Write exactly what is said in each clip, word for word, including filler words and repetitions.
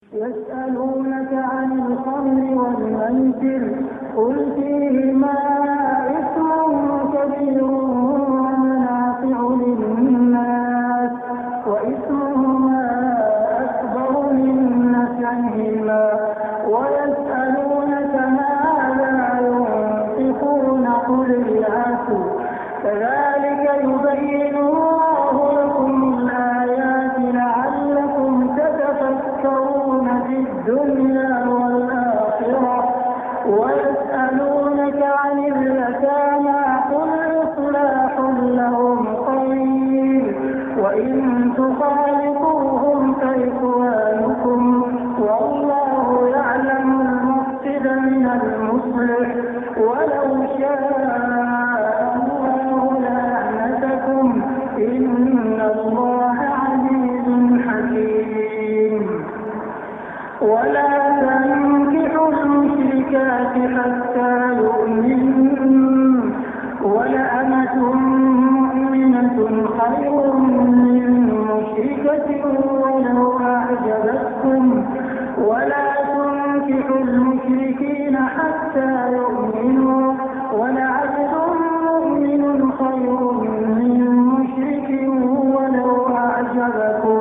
يسألونك عن الخمر والميسر قل فيهما إثم كبير ومنافع للناس وإثمهما أكبر من نفعهما ويسألونك ماذا ينفقون قل العفو كذلك يبين الله لكم الآيات لعلكم تتفكرون في الدنيا والآخرة ويسألونك عن اليتامى قل إصلاح لهم خير وإن تخالطوهم فإخوانكم والله يعلم المفسد من المصلح ولو شاء الله لأعنتكم إن الله عزيز حكيم ولا تنكحوا المشركات حتى يؤمنوا ولأمة مؤمنة خير من مشركة ولو أعجبتكم ولا تنكحوا المشركين حتى يؤمنوا ولعبد مؤمن خير من مشرك ولو أعجبكم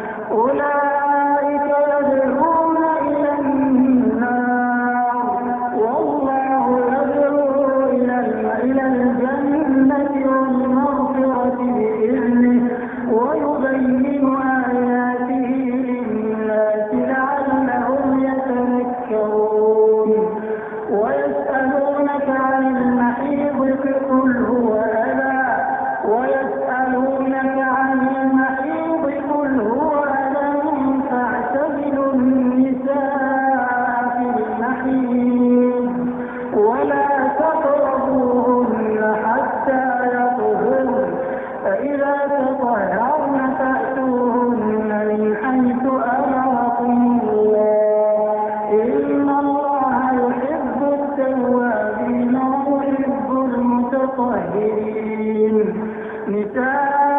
أولئك يدعون إلى النار والله يدعو إلى الجنة والمغفرة بإذنه ويبين آياته للناس لعلهم يتذكرون ويسألونك عن المحيض قل هو أذى ويسألونك عن المحيض قل هو أذى فاعتزلوا النساء في المحيض ولا تقربوهن حتى يطهرن فإذا تطهرن فأتوهن من حيث أمركم الله إن الله يحب التوابين ويحب المتطهرين نساؤكم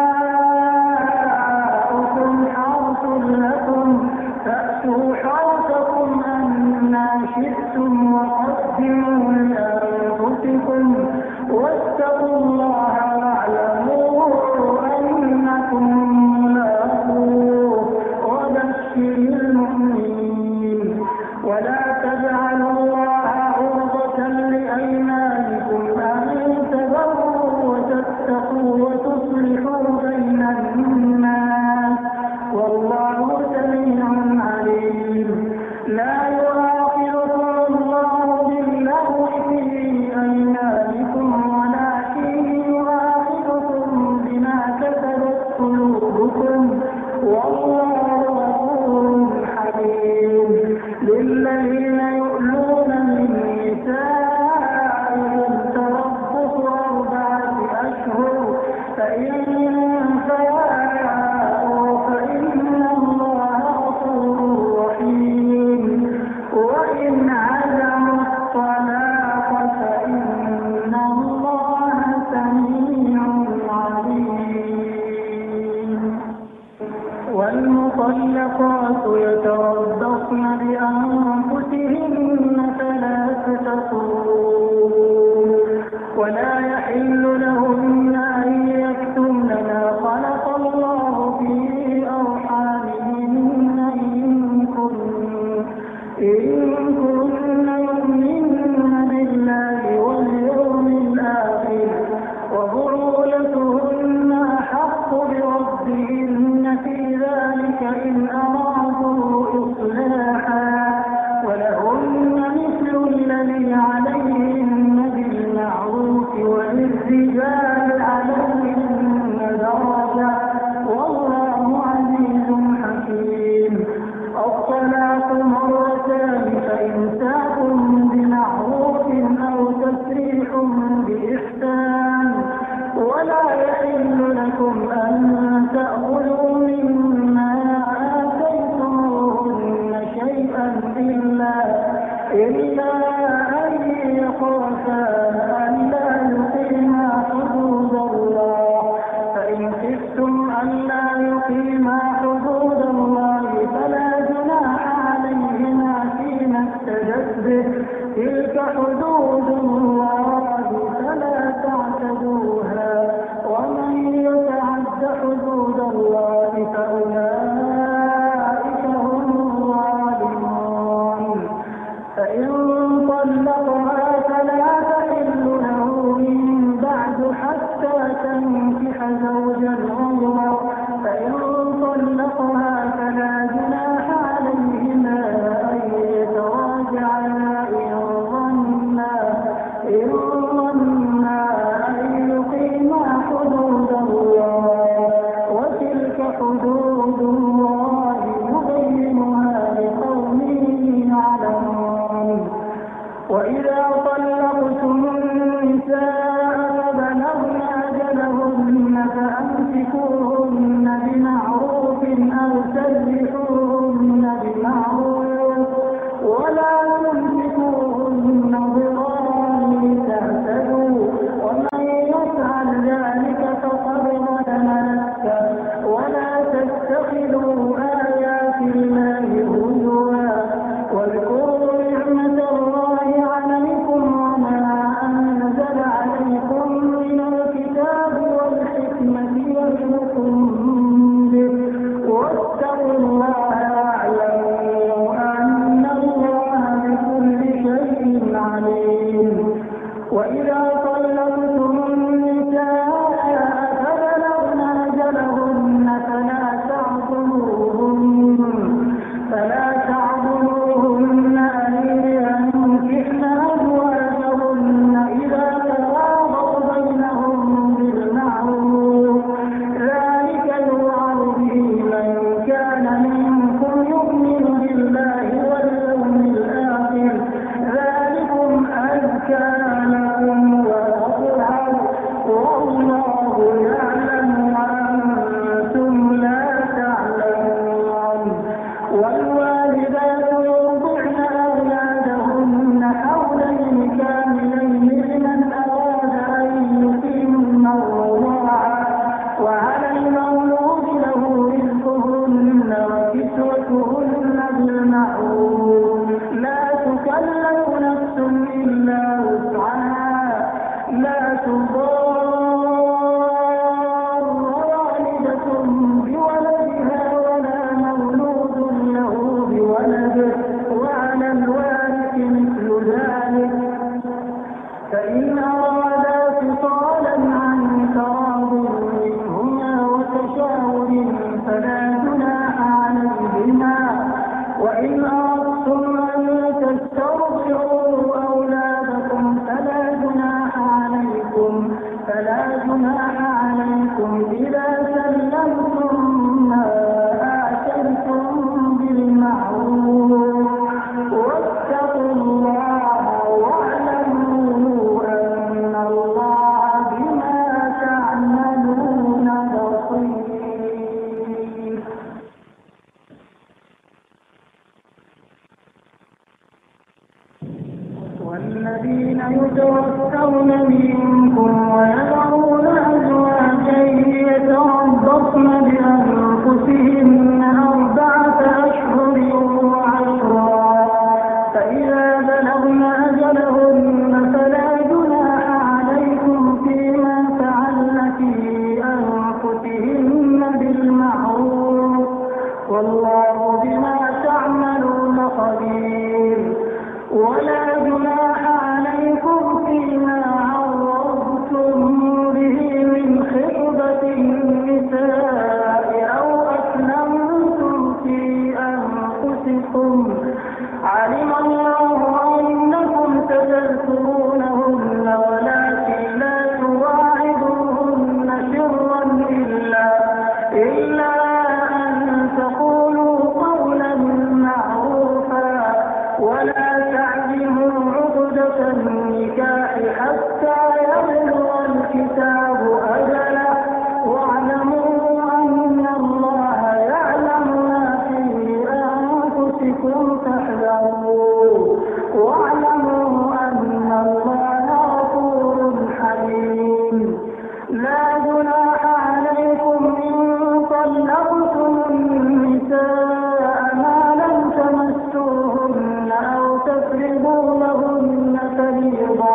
حرث لكم فأتوا حرثكم أنى شئتم وقدموا لأنفسكم واتقوا الله واعلموا أنكم ملاقوه وبشر المؤمنين ولا تجعلوا الله عرضة لأيمانكم أن تبروا وتتقوا وتصلحوا بين الناس والله سميع عليم لا يؤاخذكم الله باللغو في أيمانكم ولكن يؤاخذكم بما كسبت قلوبكم والله غفور حليم للذين يؤلون من نسائهم تربص أربعة أشهر فإن فاءوا فإن الله غفور رحيم وإن عزموا الطلاق فإن الله سميع عليم والمطلقات يتربصن بأنفسهن ثلاثة قروء ولا يحل لهن أن يكتمن ما خلق الله في أرحامهن إن كن إن كن يؤمن بالله واليوم الآخر وبعولتهن أحق بردهن في ذلك إن أرادوا إصلاحا ولهن مثل الذي عليهن بالمعروف وللرجال عليهن درجة والله عزيز حكيم الطلاق مرتان فإمساك بمعروف أو تسريح بإحسان ولا يحل لكم أن تأخذوا مما آتيتموهن شيئا إلا إلا أن يخافا ألا يقيما حدود الله فإن خفتم ألا يقيما حدود الله فلا جناح حدود الله فلا تعتدوها ومن يتعد حدود الله فأولئك هم الظالمون. فإن طلقها فلا تحل له من بعد حتى تنكح زوجا غيره. فإن طلقها فلا جناح عليهما أن يتراجعا إن ظنا إن ظنا أن يقيما حدود الله وتلك حدود الله يبينها لقوم يعلمون. وإذا طلقتم النساء فبلغن أجلهن فأمسكوهن بمعروف أو سرحوهن بمعروف ولا تمسكوهن ضرارا لتعتدوا ومن يفعل ذلك فقد ظلم نفسه. ولا تتخذوا آيات الله هزوا واذكروا نعمة الله عليكم وما أنزل عليكم من الكتاب والحكمة يعظكم به واتقوا الله واعلموا أن الله بكل شيء عليم. وإذا طلقتم النساء فبلغن أجلهن فلا تعضلوهن فلا تعضلوهن أن ينكحن أزواجهن إذا تراضوا بينهم بالمعروف ذلك يوعظ به من كان منكم يؤمن بالله واليوم الآخر ذلكم أزكى لكم وأطهر والله يعلم وأنتم لا تعلمون. والوالدات يرضعن أولادهن حولين كاملين لمن أراد أن يتم الرضاعة وعلى المولود له رزقهن وكسوتهن بالمعروف لا تكلف نفس إلا وسعها لا تضار والدة بولدها ولا مولود له بولده وعلى الوارث مثل ذلك. فإن أرادا فصالا عن تراض منهما وتشاور فلا جناح عليهما. وإن أردتم أن تسترضعوا أولادكم فلا جناح عليكم فلا جناح عليكم إذا سلمتم ما آتيتم بالمعروف واتقوا الله واعلموا أن الله بما تعملون بصير. والذين يتوفون منكم ويذرون أزواجا يتربصن بأنفسهن أربعة أشهر وعشرا فإذا بلغن أجلهن فلا جناح عليكم فيما فعلن في أنفسهن بالمعروف والله بما تعملون خبير. ولا جناح عليكم فيما عرضتم به من خطبة النساء أو أكننتم في أنفسكم علم الله أنكم ستذكرونهن ولكن لا تواعدوهن سرا إلا إلا أن تقولوا قولا معروفا ولا تعزموا عقدة النكاح حتى يبلغ الكتاب أجله واعلموا أن الله يعلم ما في أنفسكم فاحذروه واعلموا أن الله غفور حليم. لا جناح عليكم إن طلقتم النساء ما لم تمسوهن أو تفرضوا لهن فريضة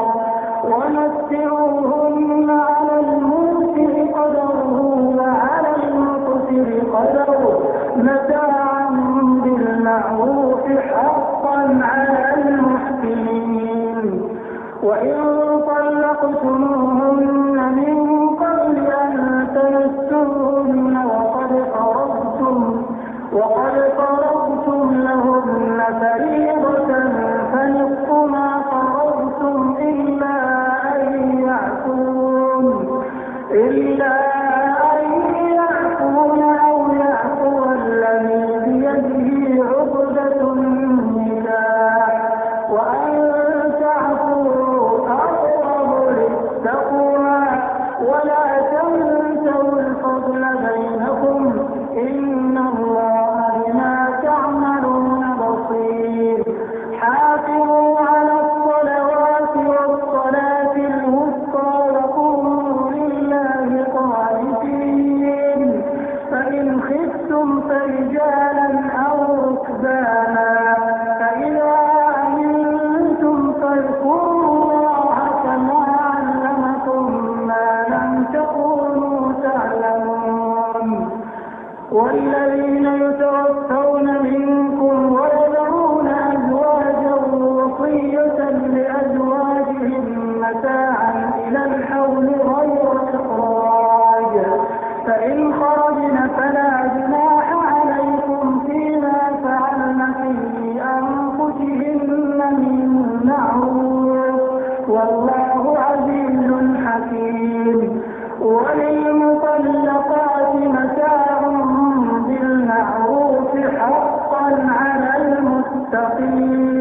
ومتعوهن على الموسع قدره وعلى المقتر قدره متاعا بالمعروف حقا على المحسنين. وإن طلقتموهن من قبل أن تمسوهن وقد فرضتم وقد فرضتم لهن فريضة فنصف ما فرضتم إلا أن يعفون إلا أن يعفون أو يعفو الذي بيده عقدة النكاح وأن تعفوا أقرب للتقوى ولا تنسوا الفضل بينكم إن الله بما تعملون بصير. حافظوا على الصلوات والصلاة الوسطى وقوموا لله قانتين. فإن خفتم فرجالا أو ركبانا فإذا أمنتم فاذكروا الله كما علمكم ما لم تكونوا تعلمون. والذين يتوفون منكم ويذرون أزواجا وصية لأزواجهم متاعا إلى الحول غير إخراج فإن خرجن فلا جناح عليكم فيما فعلن في أنفسهن من معروف والله عزيز حكيم. وللمطلقات متاع بالمعروف حقا على المتقين.